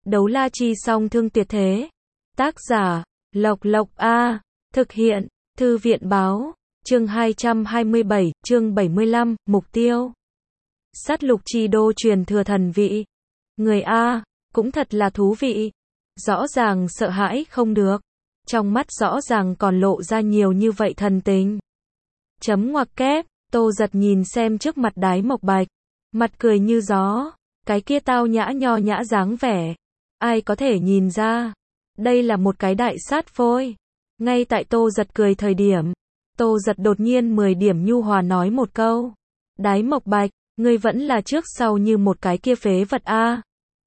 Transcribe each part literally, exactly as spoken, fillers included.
Đấu la chi song thương tuyệt thế. Tác giả, Lộc Lộc A. Thực hiện, Thư viện báo. Chương hai trăm hai mươi bảy, chương bảy mươi lăm, mục tiêu. Sát lục chi đô truyền thừa thần vị. Người A, cũng thật là thú vị. Rõ ràng sợ hãi không được. Trong mắt rõ ràng còn lộ ra nhiều như vậy thần tình. Chấm ngoặc kép, Tô Giật nhìn xem trước mặt Đái Mộc Bạch. Mặt cười như gió. Cái kia tao nhã nho nhã dáng vẻ. Ai có thể nhìn ra. Đây là một cái đại sát phôi. Ngay tại Tô Giật cười thời điểm. Tô Giật đột nhiên mười điểm nhu hòa nói một câu. Đái Mộc Bạch, ngươi vẫn là trước sau như một cái kia phế vật a.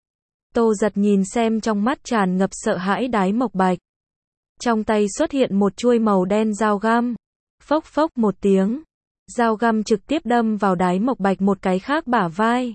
Tô Giật nhìn xem trong mắt tràn ngập sợ hãi Đái Mộc Bạch. Trong tay xuất hiện một chuôi màu đen dao găm. Phốc phốc một tiếng. Dao găm trực tiếp đâm vào Đái Mộc Bạch một cái khác bả vai.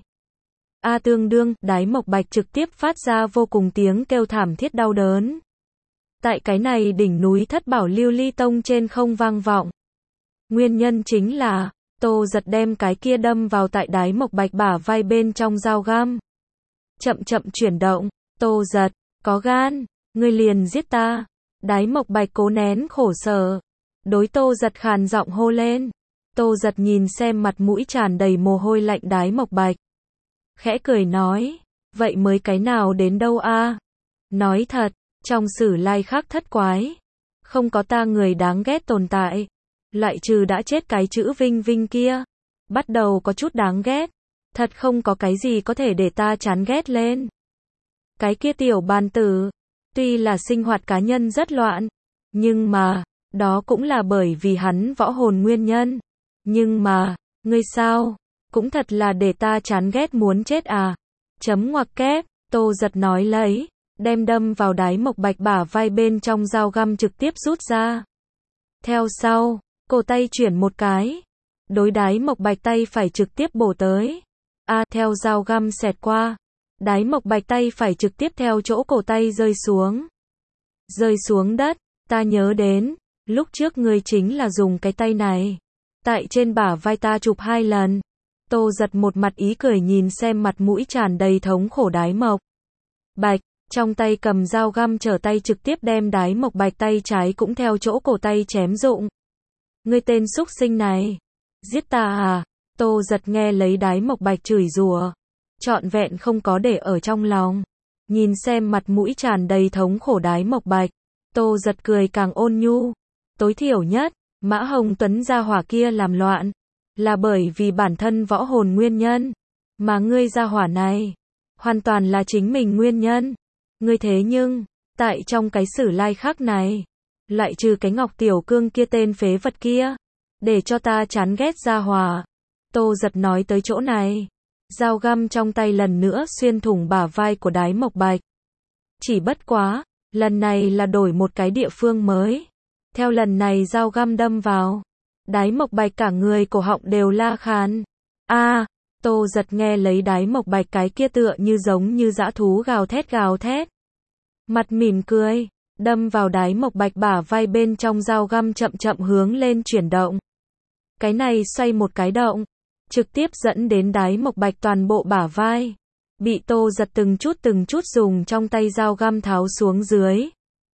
A tương đương, Đái Mộc Bạch trực tiếp phát ra vô cùng tiếng kêu thảm thiết đau đớn. Tại cái này đỉnh núi Thất Bảo Lưu Ly Tông trên không vang vọng. Nguyên nhân chính là, Tô Giật đem cái kia đâm vào tại Đái Mộc Bạch bả vai bên trong dao găm. Chậm chậm chuyển động, Tô Giật, có gan, ngươi liền giết ta. Đái Mộc Bạch cố nén khổ sở. Đối Tô Giật khàn giọng hô lên. Tô Giật nhìn xem mặt mũi tràn đầy mồ hôi lạnh Đái Mộc Bạch. Khẽ cười nói, vậy mới cái nào đến đâu a? Nói thật, trong sử lai khác thất quái. Không có ta người đáng ghét tồn tại. Loại trừ đã chết cái chữ Vinh Vinh kia. Bắt đầu có chút đáng ghét. Thật không có cái gì có thể để ta chán ghét lên. Cái kia tiểu bàn tử. Tuy là sinh hoạt cá nhân rất loạn. Nhưng mà, đó cũng là bởi vì hắn võ hồn nguyên nhân. Nhưng mà, ngươi sao? Cũng thật là để ta chán ghét muốn chết à. Chấm ngoặc kép, Tô Giật nói lấy. Đem đâm vào Đái Mộc Bạch bả vai bên trong dao găm trực tiếp rút ra. Theo sau, cổ tay chuyển một cái. Đối Đái Mộc Bạch tay phải trực tiếp bổ tới. A, à, theo dao găm xẹt qua. Đái Mộc Bạch tay phải trực tiếp theo chỗ cổ tay rơi xuống. Rơi xuống đất, ta nhớ đến. Lúc trước ngươi chính là dùng cái tay này. Tại trên bả vai ta chụp hai lần. Tô Giật một mặt ý cười nhìn xem mặt mũi tràn đầy thống khổ Đái Mộc Bạch. Trong tay cầm dao găm trở tay trực tiếp đem Đái Mộc Bạch tay trái cũng theo chỗ cổ tay chém rụng. Ngươi tên súc sinh này. Giết ta à? Tô Giật nghe lấy Đái Mộc Bạch chửi rủa. Trọn vẹn không có để ở trong lòng. Nhìn xem mặt mũi tràn đầy thống khổ Đái Mộc Bạch. Tô Giật cười càng ôn nhu. Tối thiểu nhất, Mã Hồng Tuấn gia hỏa kia làm loạn. Là bởi vì bản thân võ hồn nguyên nhân. Mà ngươi gia hỏa này. Hoàn toàn là chính mình nguyên nhân. Ngươi thế nhưng, tại trong cái sử lai khác này, loại trừ cái Ngọc Tiểu Cương kia tên phế vật kia, để cho ta chán ghét gia hỏa. Tô Giật nói tới chỗ này, dao găm trong tay lần nữa xuyên thủng bả vai của Đái Mộc Bạch. Chỉ bất quá, lần này là đổi một cái địa phương mới. Theo lần này dao găm đâm vào, Đái Mộc Bạch cả người cổ họng đều la khàn. A, à, Tô Giật nghe lấy Đái Mộc Bạch cái kia tựa như giống như dã thú gào thét gào thét. Mặt mỉm cười, đâm vào Đái Mộc Bạch bả vai bên trong dao găm chậm chậm hướng lên chuyển động. Cái này xoay một cái động, trực tiếp dẫn đến Đái Mộc Bạch toàn bộ bả vai. Bị Tô Giật từng chút từng chút dùng trong tay dao găm tháo xuống dưới.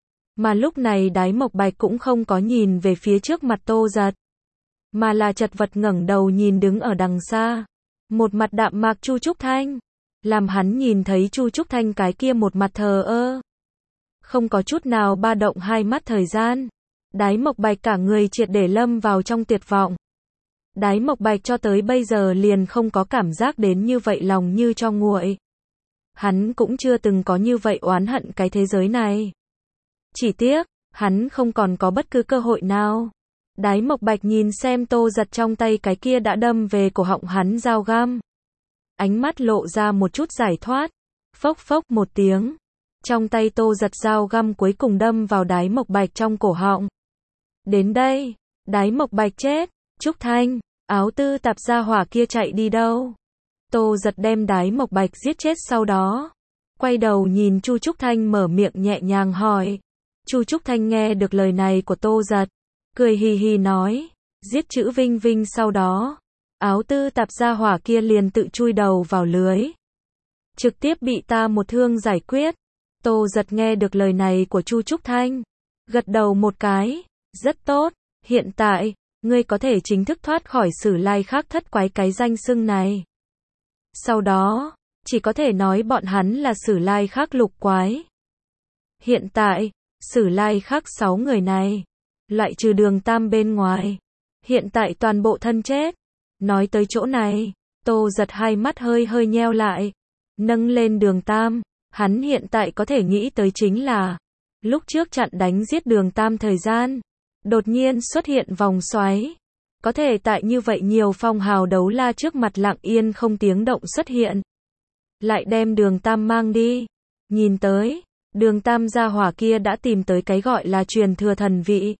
Mà lúc này Đái Mộc Bạch cũng không có nhìn về phía trước mặt Tô Giật. Mà là chật vật ngẩng đầu nhìn đứng ở đằng xa. Một mặt đạm mạc Chu Trúc Thanh. Làm hắn nhìn thấy Chu Trúc Thanh cái kia một mặt thờ ơ. Không có chút nào ba động hai mắt thời gian. Đái Mộc Bạch cả người triệt để lâm vào trong tuyệt vọng. Đái Mộc Bạch cho tới bây giờ liền không có cảm giác đến như vậy lòng như cho nguội. Hắn cũng chưa từng có như vậy oán hận cái thế giới này. Chỉ tiếc, hắn không còn có bất cứ cơ hội nào. Đái Mộc Bạch nhìn xem Tô Giật trong tay cái kia đã đâm về cổ họng hắn dao găm. Ánh mắt lộ ra một chút giải thoát. Phốc phốc một tiếng. Trong tay Tô Giật dao găm cuối cùng đâm vào Đái Mộc Bạch trong cổ họng. Đến đây, Đái Mộc Bạch chết. Trúc Thanh, áo tư tạp gia hỏa kia chạy đi đâu? Tô Giật đem Đái Mộc Bạch giết chết sau đó. Quay đầu nhìn Chu Trúc Thanh mở miệng nhẹ nhàng hỏi. Chu Trúc Thanh nghe được lời này của Tô Giật. Cười hì hì nói. Giết chữ Vinh Vinh sau đó. Áo tư tạp gia hỏa kia liền tự chui đầu vào lưới. Trực tiếp bị ta một thương giải quyết. Tô Giật nghe được lời này của Chu Trúc Thanh, gật đầu một cái, rất tốt, hiện tại, ngươi có thể chính thức thoát khỏi Sử Lai Khắc thất quái cái danh xưng này. Sau đó, chỉ có thể nói bọn hắn là Sử Lai Khắc lục quái. Hiện tại, Sử Lai Khắc sáu người này, loại trừ Đường Tam bên ngoài, hiện tại toàn bộ thân chết. Nói tới chỗ này, Tô Giật hai mắt hơi hơi nheo lại, nâng lên Đường Tam, hắn hiện tại có thể nghĩ tới chính là, lúc trước chặn đánh giết Đường Tam thời gian, đột nhiên xuất hiện vòng xoáy, có thể tại như vậy nhiều phong hào đấu la trước mặt lặng yên không tiếng động xuất hiện, lại đem Đường Tam mang đi. Nhìn tới, Đường Tam gia hỏa kia đã tìm tới cái gọi là truyền thừa thần vị,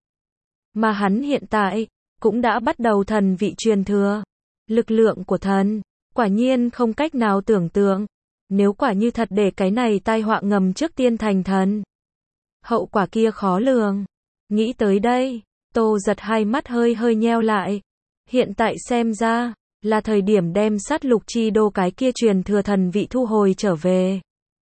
mà hắn hiện tại cũng đã bắt đầu thần vị truyền thừa. Lực lượng của thần, quả nhiên không cách nào tưởng tượng. Nếu quả như thật để cái này tai họa ngầm trước tiên thành thần, hậu quả kia khó lường. Nghĩ tới đây, Tô Giật hai mắt hơi hơi nheo lại. Hiện tại xem ra, là thời điểm đem Sát Lục Chi Đô cái kia truyền thừa thần vị thu hồi trở về.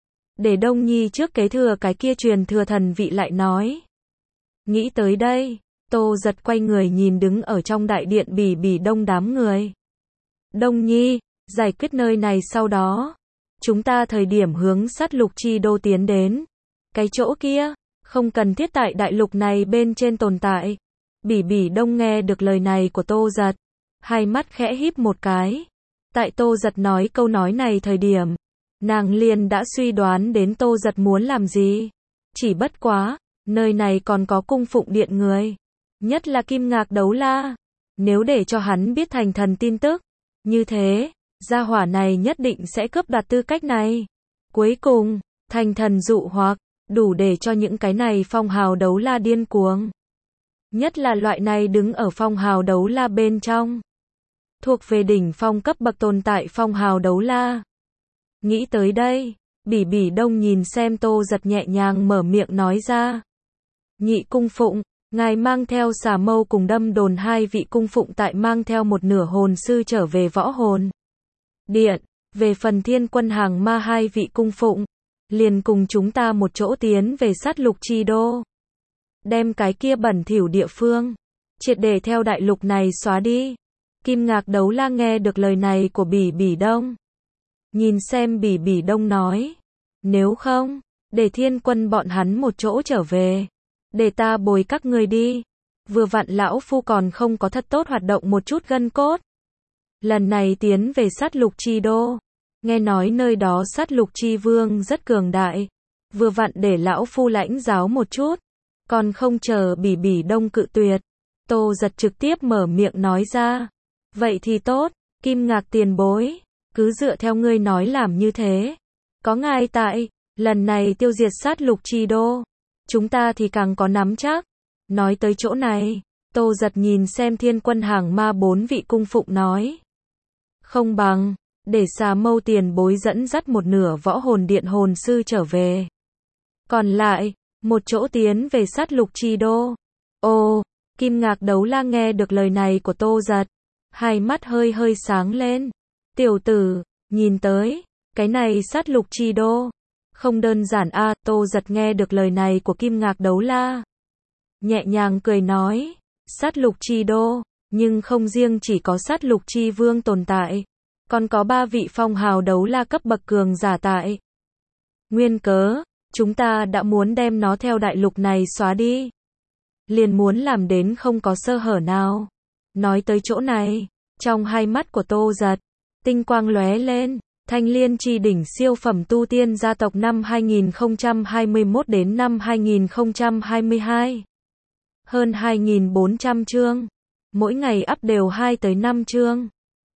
Để Đông Nhi trước kế thừa cái kia truyền thừa thần vị lại nói. Nghĩ tới đây, Tô Giật quay người nhìn đứng ở trong đại điện Bỉ Bỉ Đông đám người. Đông Nhi, giải quyết nơi này sau đó, chúng ta thời điểm hướng Sát Lục Chi Đô tiến đến. Cái chỗ kia, không cần thiết tại đại lục này bên trên tồn tại. Bỉ Bỉ Đông nghe được lời này của Tô Giật, hai mắt khẽ híp một cái. Tại Tô Giật nói câu nói này thời điểm, nàng liền đã suy đoán đến Tô Giật muốn làm gì. Chỉ bất quá, nơi này còn có cung phụng điện người, nhất là Kim Ngạc Đấu La. Nếu để cho hắn biết thành thần tin tức, như thế, gia hỏa này nhất định sẽ cướp đoạt tư cách này. Cuối cùng, thành thần dụ hoặc, đủ để cho những cái này phong hào đấu la điên cuồng. Nhất là loại này đứng ở phong hào đấu la bên trong, thuộc về đỉnh phong cấp bậc tồn tại phong hào đấu la. Nghĩ tới đây, Bỉ Bỉ Đông nhìn xem Tô Giật nhẹ nhàng mở miệng nói ra. Nhị cung phụng, ngài mang theo Xà Mâu cùng Đâm Đồn hai vị cung phụng tại mang theo một nửa hồn sư trở về Võ Hồn Điện. Về phần Thiên Quân Hàng Ma hai vị cung phụng, liền cùng chúng ta một chỗ tiến về Sát Lục Chi Đô. Đem cái kia bẩn thỉu địa phương, triệt để theo đại lục này xóa đi. Kim Ngạc Đấu La nghe được lời này của Bỉ Bỉ Đông, nhìn xem Bỉ Bỉ Đông nói. Nếu không, để Thiên Quân bọn hắn một chỗ trở về, để ta bồi các người đi. Vừa vặn lão phu còn không có thật tốt hoạt động một chút gân cốt. Lần này tiến về Sát Lục Chi Đô, nghe nói nơi đó Sát Lục Chi Vương rất cường đại, vừa vặn để lão phu lãnh giáo một chút. Còn không chờ Bỉ Bỉ Đông cự tuyệt, Tô Giật trực tiếp mở miệng nói ra. Vậy thì tốt, Kim Ngạc tiền bối, cứ dựa theo ngươi nói làm như thế. Có ngài tại, lần này tiêu diệt Sát Lục Chi Đô, chúng ta thì càng có nắm chắc. Nói tới chỗ này, Tô Giật nhìn xem Thiên Quân Hàng Ma bốn vị cung phụng nói. Không bằng, để Xà Mâu tiền bối dẫn dắt một nửa Võ Hồn Điện hồn sư trở về. Còn lại, một chỗ tiến về Sát Lục Chi Đô. Ồ, Kim Ngạc Đấu La nghe được lời này của Tô Giật, hai mắt hơi hơi sáng lên. Tiểu tử, nhìn tới, cái này Sát Lục Chi Đô, không đơn giản a. À, Tô Giật nghe được lời này của Kim Ngạc Đấu La, nhẹ nhàng cười nói, Sát Lục Chi Đô, nhưng không riêng chỉ có Sát Lục Chi Vương tồn tại, còn có ba vị phong hào đấu la cấp bậc cường giả tại. Nguyên cớ, chúng ta đã muốn đem nó theo đại lục này xóa đi, liền muốn làm đến không có sơ hở nào. Nói tới chỗ này, trong hai mắt của Tô Giật, tinh quang lóe lên. Thanh Liên Chi Đỉnh siêu phẩm tu tiên gia tộc năm hai nghìn không trăm hai mươi mốt đến năm hai nghìn không trăm hai mươi hai. Hơn hai nghìn bốn trăm chương. Mỗi ngày up đều hai tới năm chương.